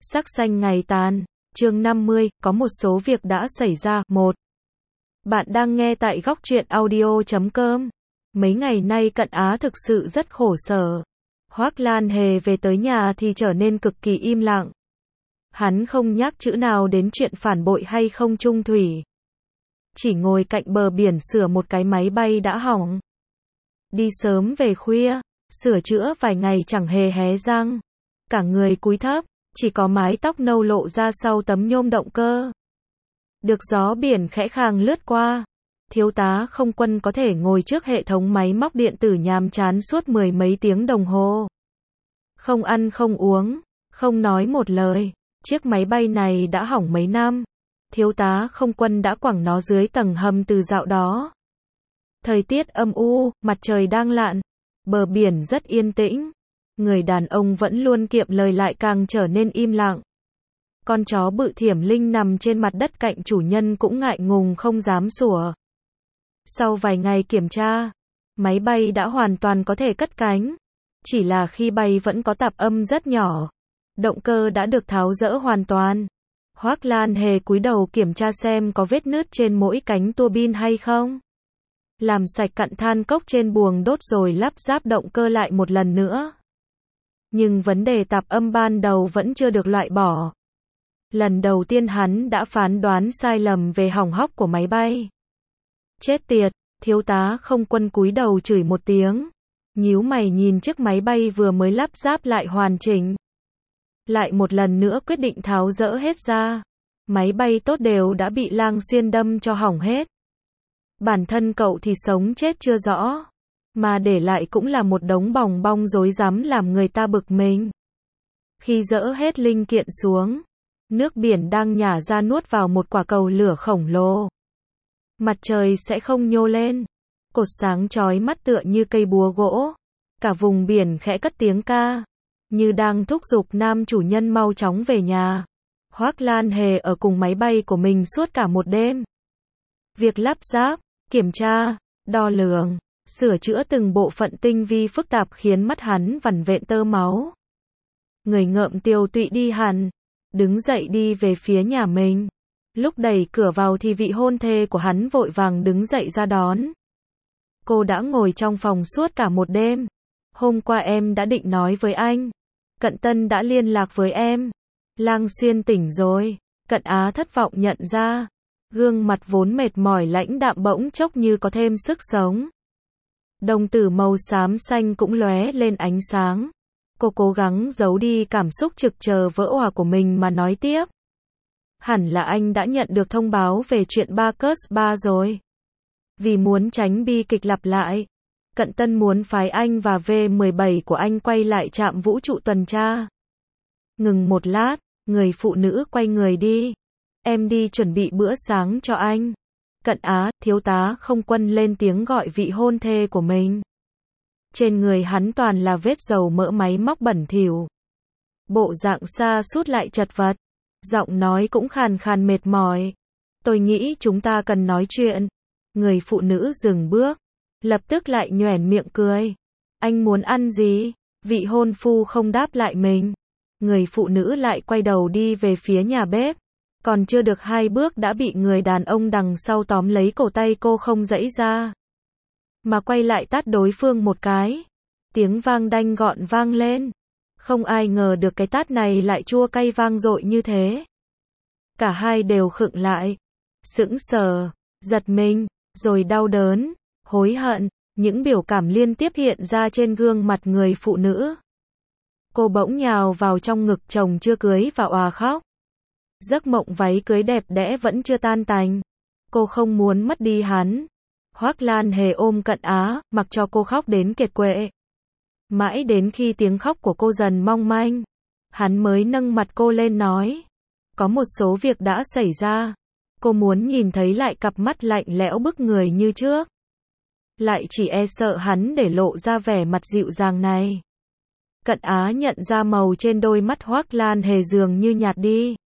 Sắc xanh ngày tàn. Chương 50, có một số việc đã xảy ra. 1. Bạn đang nghe tại góc truyện audio.com. Mấy ngày nay Cận Á thực sự rất khổ sở. Hoác Lan Hề về tới nhà thì trở nên cực kỳ im lặng. Hắn không nhắc chữ nào đến chuyện phản bội hay không chung thủy. Chỉ ngồi cạnh bờ biển sửa một cái máy bay đã hỏng. Đi sớm về khuya, sửa chữa vài ngày chẳng hề hé răng. Cả người cúi thấp, chỉ có mái tóc nâu lộ ra sau tấm nhôm động cơ. Được gió biển khẽ khàng lướt qua. Thiếu tá không quân có thể ngồi trước hệ thống máy móc điện tử nhàm chán suốt mười mấy tiếng đồng hồ. Không ăn không uống, không nói một lời. Chiếc máy bay này đã hỏng mấy năm. Thiếu tá không quân đã quẳng nó dưới tầng hầm từ dạo đó. Thời tiết âm u, mặt trời đang lặn. Bờ biển rất yên tĩnh. Người đàn ông vẫn luôn kiệm lời lại càng trở nên im lặng. Con chó bự Thiểm Linh nằm trên mặt đất cạnh chủ nhân cũng ngại ngùng không dám sủa. Sau vài ngày kiểm tra, máy bay đã hoàn toàn có thể cất cánh. Chỉ là khi bay vẫn có tạp âm rất nhỏ. Động cơ đã được tháo dỡ hoàn toàn. Hoác Lan Hề cúi đầu kiểm tra xem có vết nứt trên mỗi cánh tua bin hay không. Làm sạch cặn than cốc trên buồng đốt rồi lắp ráp động cơ lại một lần nữa. Nhưng vấn đề tạp âm ban đầu vẫn chưa được loại bỏ. Lần đầu tiên hắn đã phán đoán sai lầm về hỏng hóc của máy bay. Chết tiệt, thiếu tá không quân cúi đầu chửi một tiếng. Nhíu mày nhìn chiếc máy bay vừa mới lắp ráp lại hoàn chỉnh. Lại một lần nữa quyết định tháo dỡ hết ra. Máy bay tốt đều đã bị Lang Xuyên đâm cho hỏng hết. Bản thân cậu thì sống chết chưa rõ. Mà để lại cũng là một đống bòng bong rối rắm làm người ta bực mình. Khi dỡ hết linh kiện xuống, nước biển đang nhả ra nuốt vào một quả cầu lửa khổng lồ. Mặt trời sẽ không nhô lên. Cột sáng chói mắt tựa như cây búa gỗ. Cả vùng biển khẽ cất tiếng ca. Như đang thúc giục nam chủ nhân mau chóng về nhà. Hoác Lan Hề ở cùng máy bay của mình suốt cả một đêm. Việc lắp ráp, kiểm tra, đo lường, sửa chữa từng bộ phận tinh vi phức tạp khiến mắt hắn vằn vện tơ máu. Người ngợm tiều tụy đi hẳn. Đứng dậy đi về phía nhà mình. Lúc đẩy cửa vào thì vị hôn thê của hắn vội vàng đứng dậy ra đón. Cô đã ngồi trong phòng suốt cả một đêm. Hôm qua em đã định nói với anh. Cận Tân đã liên lạc với em. Lang Xuyên tỉnh rồi. Cận Á thất vọng nhận ra. Gương mặt vốn mệt mỏi lãnh đạm bỗng chốc như có thêm sức sống. Đồng tử màu xám xanh cũng lóe lên ánh sáng. Cô cố gắng giấu đi cảm xúc trực chờ vỡ òa của mình mà nói tiếp. Hẳn là anh đã nhận được thông báo về chuyện Bacchus 3 rồi. Vì muốn tránh bi kịch lặp lại, Cận Tân muốn phái anh và V-17 của anh quay lại trạm vũ trụ tuần tra. Ngừng một lát, người phụ nữ quay người đi. Em đi chuẩn bị bữa sáng cho anh. Cận Á, thiếu tá không quân lên tiếng gọi vị hôn thê của mình. Trên người hắn toàn là vết dầu mỡ máy móc bẩn thỉu. Bộ dạng sa sút lại chật vật. Giọng nói cũng khàn khàn mệt mỏi. Tôi nghĩ chúng ta cần nói chuyện. Người phụ nữ dừng bước. Lập tức lại nhoẻn miệng cười. Anh muốn ăn gì? Vị hôn phu không đáp lại mình. Người phụ nữ lại quay đầu đi về phía nhà bếp. Còn chưa được 2 bước đã bị người đàn ông đằng sau tóm lấy cổ tay cô không giãy ra. Mà quay lại tát đối phương một cái. Tiếng vang đanh gọn vang lên. Không ai ngờ được cái tát này lại chua cay vang dội như thế. Cả hai đều khựng lại. Sững sờ, giật mình, rồi đau đớn, hối hận. Những biểu cảm liên tiếp hiện ra trên gương mặt người phụ nữ. Cô bỗng nhào vào trong ngực chồng chưa cưới và òa khóc. Giấc mộng váy cưới đẹp đẽ vẫn chưa tan tành. Cô không muốn mất đi hắn. Hoác Lan Hề ôm Cận Á, mặc cho cô khóc đến kiệt quệ. Mãi đến khi tiếng khóc của cô dần mong manh, hắn mới nâng mặt cô lên nói. Có một số việc đã xảy ra. Cô muốn nhìn thấy lại cặp mắt lạnh lẽo bức người như trước. Lại chỉ e sợ hắn để lộ ra vẻ mặt dịu dàng này. Cận Á nhận ra màu trên đôi mắt Hoác Lan Hề dường như nhạt đi.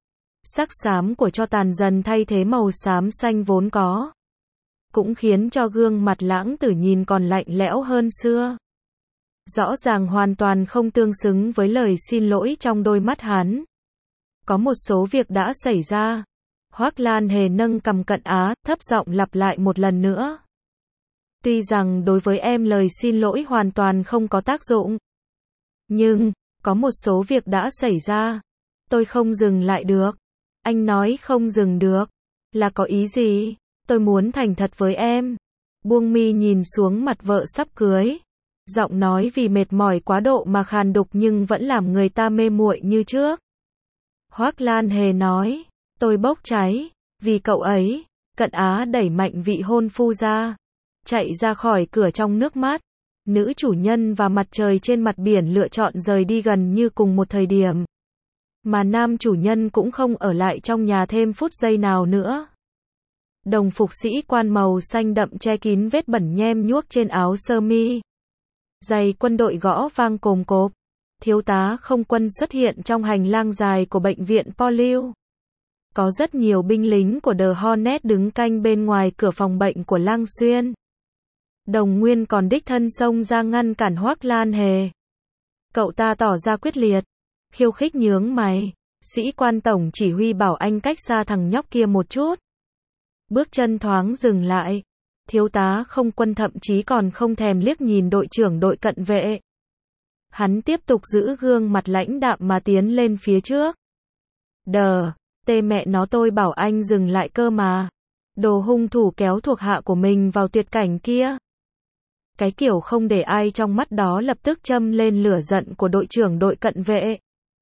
Sắc xám của tro tàn dần thay thế màu xám xanh vốn có. Cũng khiến cho gương mặt lãng tử nhìn còn lạnh lẽo hơn xưa. Rõ ràng hoàn toàn không tương xứng với lời xin lỗi trong đôi mắt hắn. có một số việc đã xảy ra. Hoác Lan Hề nâng cằm Cận Á, thấp giọng lặp lại một lần nữa. Tuy rằng đối với em lời xin lỗi hoàn toàn không có tác dụng. Nhưng, có một số việc đã xảy ra. Tôi không dừng lại được. Anh nói không dừng được. Là có ý gì? Tôi muốn thành thật với em. Buông mi nhìn xuống mặt vợ sắp cưới. Giọng nói vì mệt mỏi quá độ mà khàn đục nhưng vẫn làm người ta mê muội như trước. Hoác Lan Hề nói, tôi bốc cháy, vì cậu ấy. Cận Á đẩy mạnh vị hôn phu ra. Chạy ra khỏi cửa trong nước mắt. Nữ chủ nhân và mặt trời trên mặt biển lựa chọn rời đi gần như cùng một thời điểm. Mà nam chủ nhân cũng không ở lại trong nhà thêm phút giây nào nữa. Đồng phục sĩ quan màu xanh đậm che kín vết bẩn nhem nhuốc trên áo sơ mi. Giày quân đội gõ vang cồm cộp. Thiếu tá không quân xuất hiện trong hành lang dài của bệnh viện Poliu. Có rất nhiều binh lính của The Hornet đứng canh bên ngoài cửa phòng bệnh của Lang Xuyên. Đồng Nguyên còn đích thân xông ra ngăn cản Hoác Lan Hề. Cậu ta tỏ ra quyết liệt, khiêu khích nhướng mày. Sĩ quan tổng chỉ huy bảo anh cách xa thằng nhóc kia một chút. Bước chân thoáng dừng lại. Thiếu tá không quân thậm chí còn không thèm liếc nhìn đội trưởng đội cận vệ. Hắn tiếp tục giữ gương mặt lãnh đạm mà tiến lên phía trước. Tê mẹ nó, tôi bảo anh dừng lại cơ mà. Đồ hung thủ kéo thuộc hạ của mình vào tuyệt cảnh kia. Cái kiểu không để ai trong mắt đó lập tức châm lên lửa giận của đội trưởng đội cận vệ.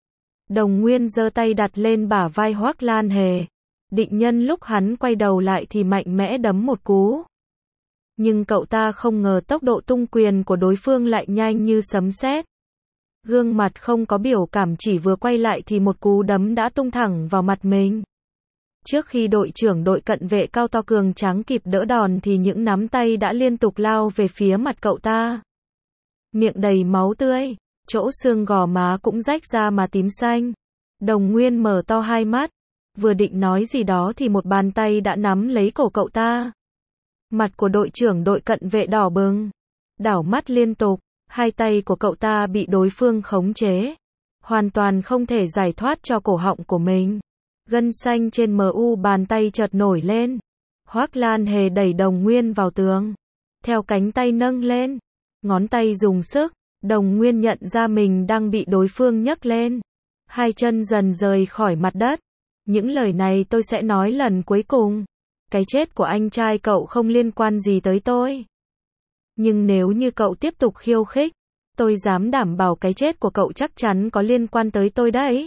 Đồng Nguyên giơ tay đặt lên bả vai Hoác Lan Hề. Định nhân lúc hắn quay đầu lại thì mạnh mẽ đấm một cú. Nhưng cậu ta không ngờ tốc độ tung quyền của đối phương lại nhanh như sấm sét. Gương mặt không có biểu cảm, chỉ vừa quay lại thì một cú đấm đã tung thẳng vào mặt mình. Trước khi đội trưởng đội cận vệ cao to cường tráng kịp đỡ đòn thì những nắm tay đã liên tục lao về phía mặt cậu ta. Miệng đầy máu tươi, chỗ xương gò má cũng rách ra mà tím xanh. Đồng Nguyên mở to hai mắt, vừa định nói gì đó thì một bàn tay đã nắm lấy cổ cậu ta. Mặt của đội trưởng đội cận vệ đỏ bừng, đảo mắt liên tục, hai tay của cậu ta bị đối phương khống chế, hoàn toàn không thể giải thoát cho cổ họng của mình. Gân xanh trên mu bàn tay chợt nổi lên. Hoác Lan Hề đẩy Đồng Nguyên vào tường, theo cánh tay nâng lên, ngón tay dùng sức. Đồng Nguyên nhận ra mình đang bị đối phương nhấc lên, hai chân dần rời khỏi mặt đất. Những lời này tôi sẽ nói lần cuối cùng. Cái chết của anh trai cậu không liên quan gì tới tôi. Nhưng nếu như cậu tiếp tục khiêu khích, tôi dám đảm bảo cái chết của cậu chắc chắn có liên quan tới tôi đấy.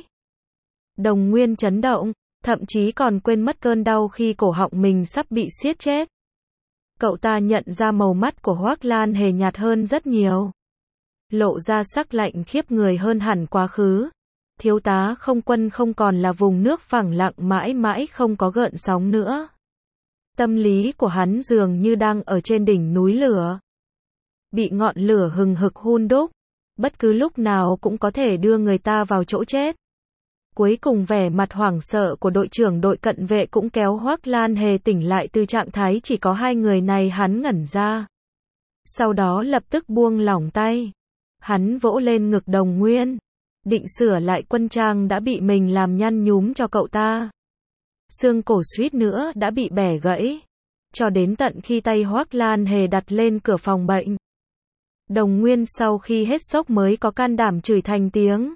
Đồng Nguyên chấn động, thậm chí còn quên mất cơn đau khi cổ họng mình sắp bị siết chết. Cậu ta nhận ra màu mắt của Hoác Lan Hề nhạt hơn rất nhiều, lộ ra sắc lạnh khiếp người hơn hẳn quá khứ. Thiếu tá không quân không còn là vùng nước phẳng lặng mãi mãi không có gợn sóng nữa. Tâm lý của hắn dường như đang ở trên đỉnh núi lửa, bị ngọn lửa hừng hực hun đúc, bất cứ lúc nào cũng có thể đưa người ta vào chỗ chết. Cuối cùng vẻ mặt hoảng sợ của đội trưởng đội cận vệ cũng kéo Hoác Lan Hề tỉnh lại từ trạng thái chỉ có hai người này. Hắn ngẩn ra, sau đó lập tức buông lỏng tay. Hắn vỗ lên ngực Đồng Nguyên, định sửa lại quân trang đã bị mình làm nhăn nhúm cho cậu ta. Xương cổ suýt nữa đã bị bẻ gãy, cho đến tận khi tay Hoác Lan Hề đặt lên cửa phòng bệnh. Đồng Nguyên sau khi hết sốc mới có can đảm chửi thành tiếng.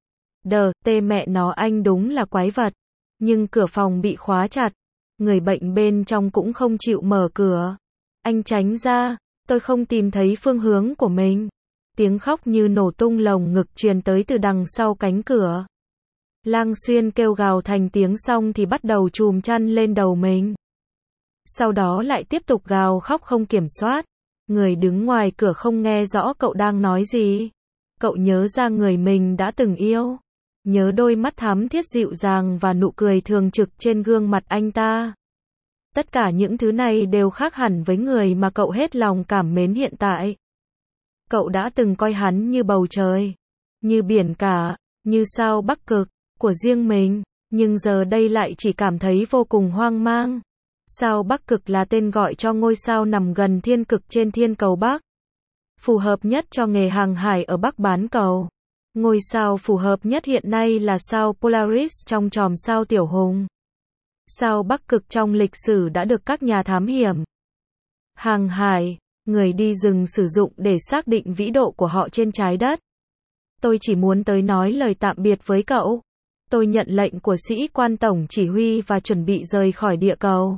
Tê mẹ nó, anh đúng là quái vật. Nhưng cửa phòng bị khóa chặt, người bệnh bên trong cũng không chịu mở cửa. Anh tránh ra, tôi không tìm thấy phương hướng của mình. Tiếng khóc như nổ tung lồng ngực truyền tới từ đằng sau cánh cửa. Lang Xuyên kêu gào thành tiếng xong thì bắt đầu chùm chăn lên đầu mình. Sau đó lại tiếp tục gào khóc không kiểm soát. Người đứng ngoài cửa không nghe rõ cậu đang nói gì. Cậu nhớ ra người mình đã từng yêu. Nhớ đôi mắt thắm thiết dịu dàng và nụ cười thường trực trên gương mặt anh ta. Tất cả những thứ này đều khác hẳn với người mà cậu hết lòng cảm mến hiện tại. Cậu đã từng coi hắn như bầu trời, như biển cả, như sao Bắc Cực của riêng mình, nhưng giờ đây lại chỉ cảm thấy vô cùng hoang mang. Sao Bắc Cực là tên gọi cho ngôi sao nằm gần thiên cực trên thiên cầu Bắc, phù hợp nhất cho nghề hàng hải ở Bắc bán cầu. Ngôi sao phù hợp nhất hiện nay là sao Polaris trong chòm sao Tiểu Hùng. Sao Bắc Cực trong lịch sử đã được các nhà thám hiểm, hàng hải, người đi rừng sử dụng để xác định vĩ độ của họ trên trái đất. Tôi chỉ muốn tới nói lời tạm biệt với cậu. Tôi nhận lệnh của sĩ quan tổng chỉ huy và chuẩn bị rời khỏi địa cầu.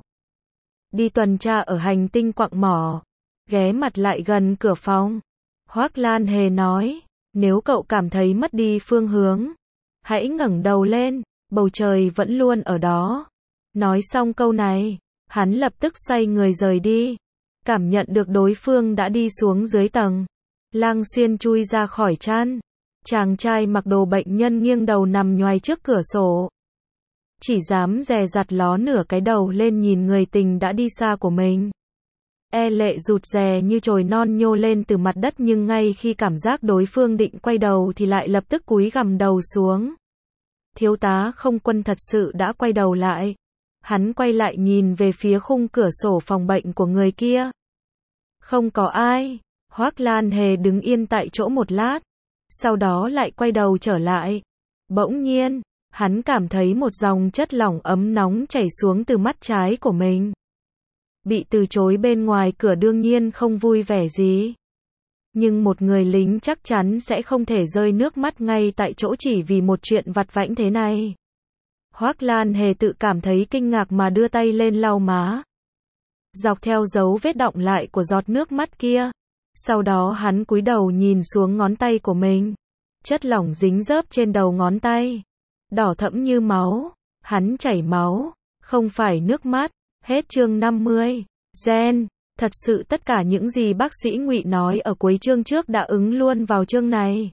Đi tuần tra ở hành tinh quặng mỏ. Ghé mặt lại gần cửa phòng. Hoác Lan Hề nói, nếu cậu cảm thấy mất đi phương hướng, hãy ngẩng đầu lên, bầu trời vẫn luôn ở đó. Nói xong câu này, hắn lập tức xoay người rời đi. Cảm nhận được đối phương đã đi xuống dưới tầng. Lang Xuyên chui ra khỏi chăn. Chàng trai mặc đồ bệnh nhân nghiêng đầu nằm nhoài trước cửa sổ. Chỉ dám dè dặt ló nửa cái đầu lên nhìn người tình đã đi xa của mình. E lệ rụt rè như chồi non nhô lên từ mặt đất, nhưng ngay khi cảm giác đối phương định quay đầu thì lại lập tức cúi gằm đầu xuống. Thiếu tá không quân thật sự đã quay đầu lại. Hắn quay lại nhìn về phía khung cửa sổ phòng bệnh của người kia. Không có ai. Hoác Lan Hề đứng yên tại chỗ một lát. Sau đó lại quay đầu trở lại. Bỗng nhiên, hắn cảm thấy một dòng chất lỏng ấm nóng chảy xuống từ mắt trái của mình. Bị từ chối bên ngoài cửa đương nhiên không vui vẻ gì. Nhưng một người lính chắc chắn sẽ không thể rơi nước mắt ngay tại chỗ chỉ vì một chuyện vặt vãnh thế này. Hoác Lan Hề tự cảm thấy kinh ngạc mà đưa tay lên lau má. Dọc theo dấu vết đọng lại của giọt nước mắt kia. Sau đó hắn cúi đầu nhìn xuống ngón tay của mình. Chất lỏng dính rớp trên đầu ngón tay. Đỏ thẫm như máu. Hắn chảy máu. Không phải nước mắt. Hết chương 50. Gen. Thật sự tất cả những gì bác sĩ Ngụy nói ở cuối chương trước đã ứng luôn vào chương này.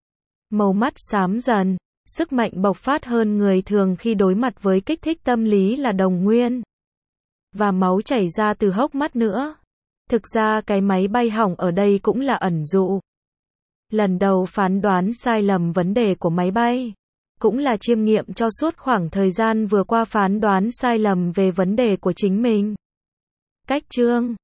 Màu mắt xám dần. Sức mạnh bộc phát hơn người thường khi đối mặt với kích thích tâm lý là đồng nguyên. Và máu chảy ra từ hốc mắt nữa. Thực ra cái máy bay hỏng ở đây cũng là ẩn dụ. Lần đầu phán đoán sai lầm vấn đề của máy bay. Cũng là chiêm nghiệm cho suốt khoảng thời gian vừa qua phán đoán sai lầm về vấn đề của chính mình. Cách chương